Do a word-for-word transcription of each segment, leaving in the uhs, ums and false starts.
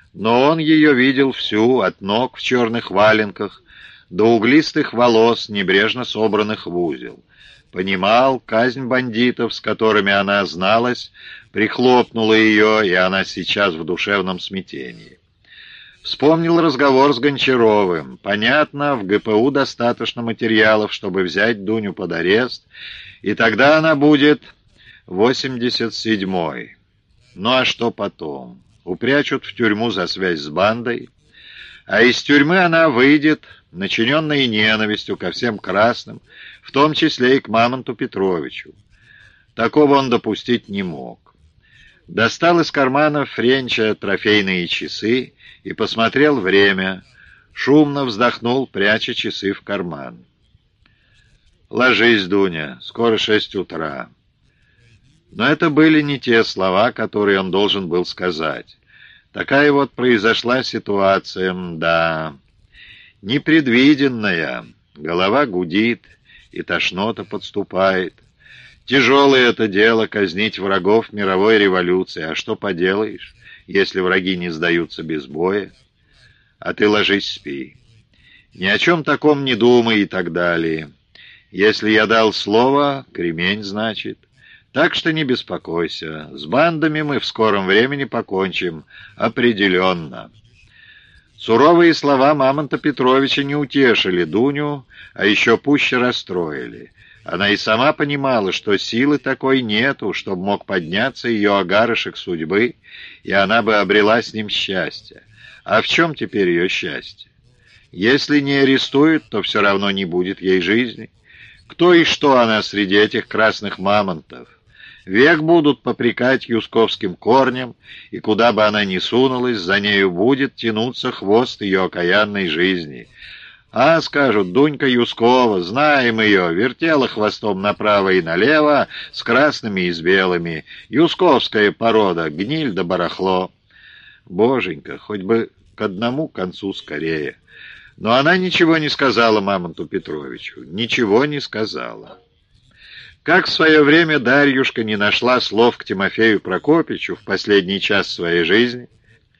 Но он ее видел всю, от ног в черных валенках до углистых волос, небрежно собранных в узел. Понимал, казнь бандитов, с которыми она зналась, прихлопнула ее, и она сейчас в душевном смятении. Вспомнил разговор с Гончаровым. Понятно, в ГПУ достаточно материалов, чтобы взять Дуню под арест, и тогда она будет восемьдесят седьмой. Ну а что потом? Упрячут в тюрьму за связь с бандой, а из тюрьмы она выйдет, начиненная ненавистью ко всем красным, в том числе и к Мамонту Петровичу. Такого он допустить не мог. Достал из кармана Френча трофейные часы и посмотрел время, шумно вздохнул, пряча часы в карман. «Ложись, Дуня, скоро шесть утра». Но это были не те слова, которые он должен был сказать. Такая вот произошла ситуация, да, непредвиденная. Голова гудит, и тошнота подступает. Тяжелое это дело — казнить врагов мировой революции. А что поделаешь, если враги не сдаются без боя? А ты ложись, спи. Ни о чем таком не думай и так далее. Если я дал слово, кремень, значит. Так что не беспокойся. С бандами мы в скором времени покончим. Определенно. Суровые слова Мамонта Петровича не утешили Дуню, а еще пуще расстроили. Она и сама понимала, что силы такой нету, чтобы мог подняться ее огарышек судьбы, и она бы обрела с ним счастье. А в чем теперь ее счастье? Если не арестуют, то все равно не будет ей жизни. Кто и что она среди этих красных мамонтов? Век будут попрекать юсковским корнем, и куда бы она ни сунулась, за нею будет тянуться хвост ее окаянной жизни. А, скажут, Дунька Юскова, знаем ее, вертела хвостом направо и налево, с красными и с белыми. Юсковская порода, гниль да барахло. Боженька, хоть бы к одному концу скорее. Но она ничего не сказала Мамонту Петровичу, ничего не сказала. Как в свое время Дарьюшка не нашла слов к Тимофею Прокопичу в последний час своей жизни,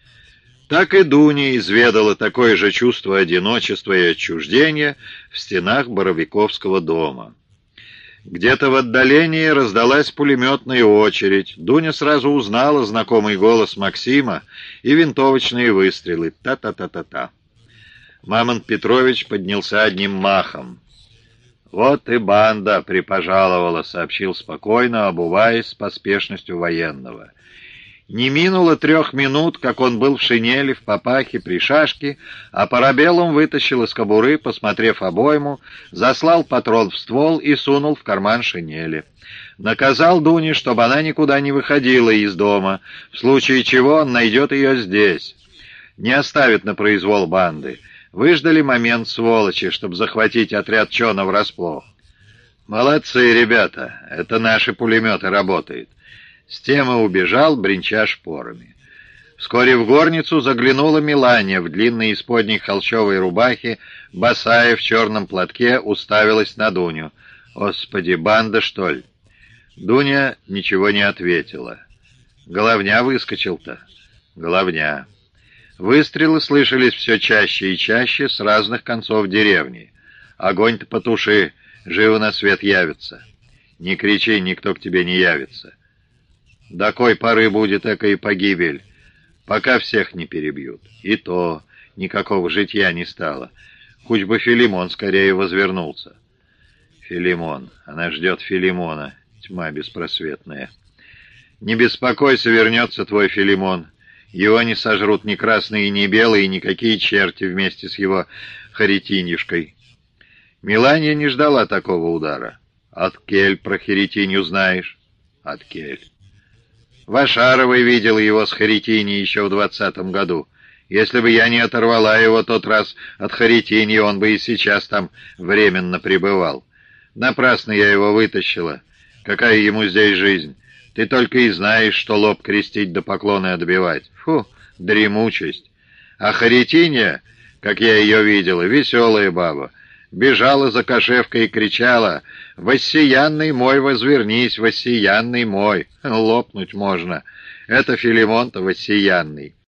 так и Дуня изведала такое же чувство одиночества и отчуждения в стенах Боровиковского дома. Где-то в отдалении раздалась пулеметная очередь. Дуня сразу узнала знакомый голос Максима и винтовочные выстрелы. Та-та-та-та-та. Мамонт Петрович поднялся одним махом. «Вот и банда припожаловала», — сообщил спокойно, обуваясь с поспешностью военного. Не минуло трех минут, как он был в шинели, в папахе, при шашке, а парабеллум вытащил из кобуры, посмотрев обойму, заслал патрон в ствол и сунул в карман шинели. Наказал Дуне, чтобы она никуда не выходила из дома, в случае чего он найдет ее здесь. Не оставит на произвол банды. Выждали момент, сволочи, чтобы захватить отряд Чона врасплох. «Молодцы, ребята, это наши пулеметы работают». С тем и убежал, бренча шпорами. Вскоре в горницу заглянула Мелания в длинной исподней холщовой рубахе, босая в черном платке, уставилась на Дуню. «Господи, банда, что ли?» Дуня ничего не ответила. «Головня выскочил-то». «Головня». Выстрелы слышались все чаще и чаще с разных концов деревни. «Огонь-то потуши, живо на свет явится». «Не кричи, никто к тебе не явится». До кой поры будет экая погибель, пока всех не перебьют. И то никакого житья не стало. Хоть бы Филимон скорее возвернулся. Филимон, она ждет Филимона, тьма беспросветная. Не беспокойся, вернется твой Филимон. Его не сожрут ни красные, ни белые, никакие черти вместе с его Харитинюшкой. Мелания не ждала такого удара. От кель про Харитинью знаешь? От кель. Вашаровой видел его с Харитини еще в двадцатом году. Если бы я не оторвала его тот раз от Харитини, он бы и сейчас там временно пребывал. Напрасно я его вытащила. Какая ему здесь жизнь? Ты только и знаешь, что лоб крестить да поклоны отбивать. Фу, дремучесть. А Харитинья, как я ее видела, веселая баба. Бежала за кошевкой и кричала: «Воссиянный мой, возвернись, воссиянный мой!» Лопнуть можно. Это Филимон-то воссиянный.